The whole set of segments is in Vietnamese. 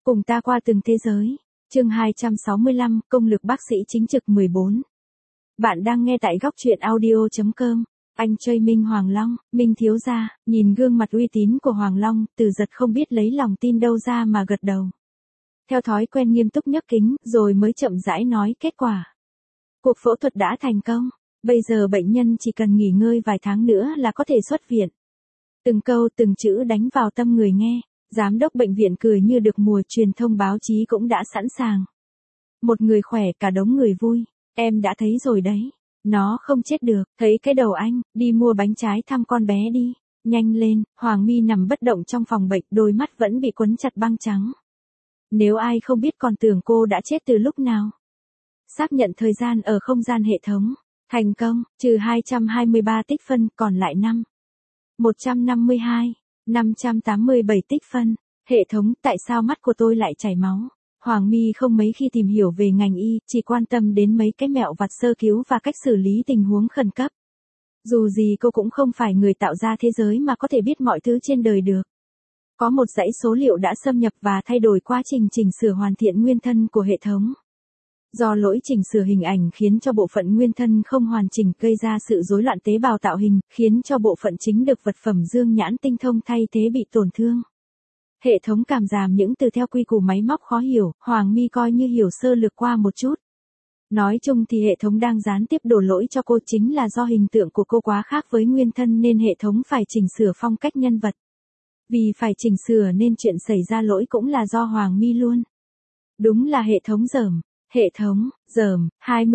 Cùng ta qua từng thế giới. Chương 265, công lực bác sĩ chính trực 14. Bạn đang nghe tại góc truyện audio.com. Anh chơi Minh Hoàng Long, Minh thiếu gia, nhìn gương mặt uy tín của Hoàng Long, Từ Giật không biết lấy lòng tin đâu ra mà gật đầu. Theo thói quen nghiêm túc nhấc kính, rồi mới chậm rãi nói kết quả. Cuộc phẫu thuật đã thành công, bây giờ bệnh nhân chỉ cần nghỉ ngơi vài tháng nữa là có thể xuất viện. Từng câu từng chữ đánh vào tâm người nghe. Giám đốc bệnh viện cười như được mùa, truyền thông báo chí cũng đã sẵn sàng. Một người khỏe, cả đống người vui. Em đã thấy rồi đấy. Nó không chết được, thấy cái đầu anh, đi mua bánh trái thăm con bé đi. Nhanh lên, Hoàng My nằm bất động trong phòng bệnh, đôi mắt vẫn bị quấn chặt băng trắng. Nếu ai không biết còn tưởng cô đã chết từ lúc nào. Xác nhận thời gian ở không gian hệ thống. Thành công, trừ 223 tích phân, còn lại 152. 587 tích phân. Hệ thống, tại sao mắt của tôi lại chảy máu? Hoàng My không mấy khi tìm hiểu về ngành y, chỉ quan tâm đến mấy cái mẹo vặt sơ cứu và cách xử lý tình huống khẩn cấp. Dù gì cô cũng không phải người tạo ra thế giới mà có thể biết mọi thứ trên đời được. Có một dãy số liệu đã xâm nhập và thay đổi quá trình chỉnh sửa hoàn thiện nguyên thân của hệ thống. Do lỗi chỉnh sửa hình ảnh khiến cho bộ phận nguyên thân không hoàn chỉnh, gây ra sự rối loạn tế bào tạo hình, khiến cho bộ phận chính được vật phẩm dương nhãn tinh thông thay thế bị tổn thương. Hệ thống cảm giảm những từ theo quy củ máy móc khó hiểu, Hoàng My coi như hiểu sơ lược qua một chút. Nói chung thì hệ thống đang gián tiếp đổ lỗi cho cô, chính là do hình tượng của cô quá khác với nguyên thân nên hệ thống phải chỉnh sửa phong cách nhân vật. Vì phải chỉnh sửa nên chuyện xảy ra lỗi cũng là do Hoàng My luôn. Đúng là hệ thống dởm. Hệ thống, dởm,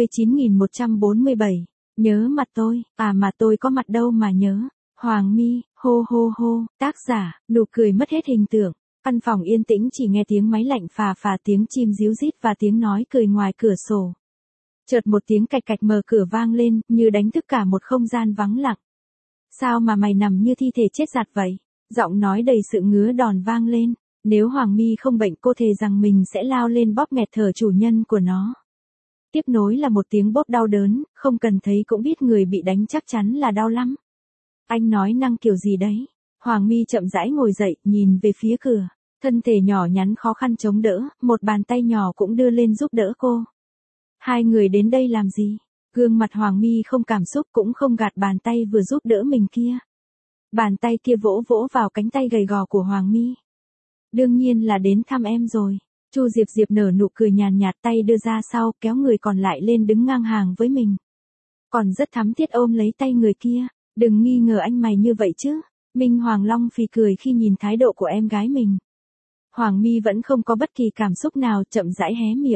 29.147. Nhớ mặt tôi, mà tôi có mặt đâu mà nhớ. Hoàng My, hô hô hô, tác giả, nụ cười mất hết hình tượng. Căn phòng yên tĩnh chỉ nghe tiếng máy lạnh phà phà, tiếng chim ríu rít và tiếng nói cười ngoài cửa sổ. Chợt một tiếng cạch cạch mở cửa vang lên, như đánh thức cả một không gian vắng lặng. Sao mà mày nằm như thi thể chết giặt vậy? Giọng nói đầy sự ngứa đòn vang lên. Nếu Hoàng My không bệnh, cô thề rằng mình sẽ lao lên bóp nghẹt thở chủ nhân của nó. Tiếp nối là một tiếng bóp đau đớn, không cần thấy cũng biết người bị đánh chắc chắn là đau lắm. Anh nói năng kiểu gì đấy? Hoàng My chậm rãi ngồi dậy, nhìn về phía cửa. Thân thể nhỏ nhắn khó khăn chống đỡ, một bàn tay nhỏ cũng đưa lên giúp đỡ cô. Hai người đến đây làm gì? Gương mặt Hoàng My không cảm xúc, cũng không gạt bàn tay vừa giúp đỡ mình kia. Bàn tay kia vỗ vỗ vào cánh tay gầy gò của Hoàng My. Đương nhiên là đến thăm em rồi. Chu Diệp Diệp nở nụ cười nhàn nhạt, tay đưa ra sau, kéo người còn lại lên đứng ngang hàng với mình. Còn rất thắm thiết ôm lấy tay người kia. Đừng nghi ngờ anh mày như vậy chứ. Minh Hoàng Long phì cười khi nhìn thái độ của em gái mình. Hoàng My vẫn không có bất kỳ cảm xúc nào, chậm rãi hé miệng.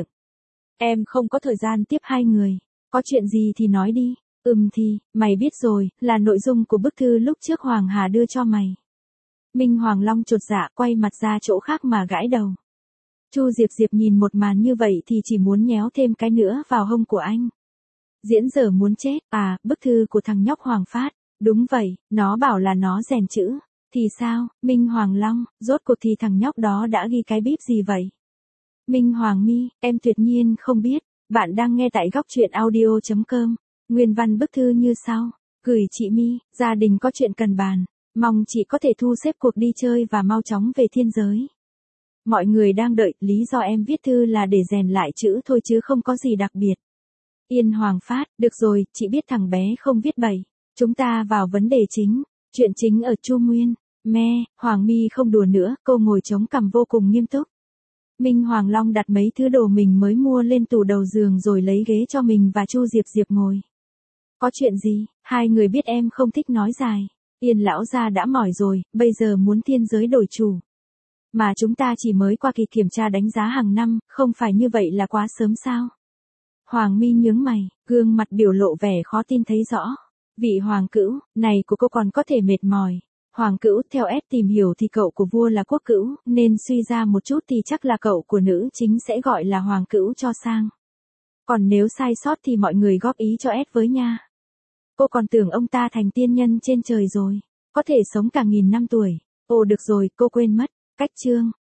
Em không có thời gian tiếp hai người. Có chuyện gì thì nói đi. Thì, mày biết rồi, là nội dung của bức thư lúc trước Hoàng Hà đưa cho mày. Minh Hoàng Long chột dạ, quay mặt ra chỗ khác mà gãi đầu. Chu Diệp Diệp nhìn một màn như vậy thì chỉ muốn nhéo thêm cái nữa vào hông của anh. Diễn dở muốn chết. Bức thư của thằng nhóc Hoàng Phát. Đúng vậy, nó bảo là nó rèn chữ. Thì sao, Minh Hoàng Long, rốt cuộc thì thằng nhóc đó đã ghi cái bíp gì vậy? Minh Hoàng My, em tuyệt nhiên không biết. Bạn đang nghe tại góc truyện audio.com. Nguyên văn bức thư như sau. Gửi chị My, gia đình có chuyện cần bàn. Mong chị có thể thu xếp cuộc đi chơi và mau chóng về thiên giới. Mọi người đang đợi, lý do em viết thư là để rèn lại chữ thôi chứ không có gì đặc biệt. Yên Hoàng Phát, được rồi, chị biết thằng bé không viết bậy. Chúng ta vào vấn đề chính. Chuyện chính ở Chu Nguyên. Hoàng My không đùa nữa, cô ngồi chống cằm vô cùng nghiêm túc. Minh Hoàng Long đặt mấy thứ đồ mình mới mua lên tủ đầu giường rồi lấy ghế cho mình và Chu Diệp Diệp ngồi. Có chuyện gì? Hai người biết em không thích nói dài. Yên lão gia đã mỏi rồi, bây giờ muốn thiên giới đổi chủ. Mà chúng ta chỉ mới qua kỳ kiểm tra đánh giá hàng năm, không phải như vậy là quá sớm sao? Hoàng My nhướng mày, gương mặt biểu lộ vẻ khó tin thấy rõ. Vị hoàng cữu, này của cô còn có thể mệt mỏi. Hoàng cữu, theo S tìm hiểu thì cậu của vua là quốc cữu, nên suy ra một chút thì chắc là cậu của nữ chính sẽ gọi là hoàng cữu cho sang. Còn nếu sai sót thì mọi người góp ý cho S với nha. Cô còn tưởng ông ta thành tiên nhân trên trời rồi, có thể sống cả nghìn năm tuổi. Ồ được rồi, cô quên mất. Cách chương,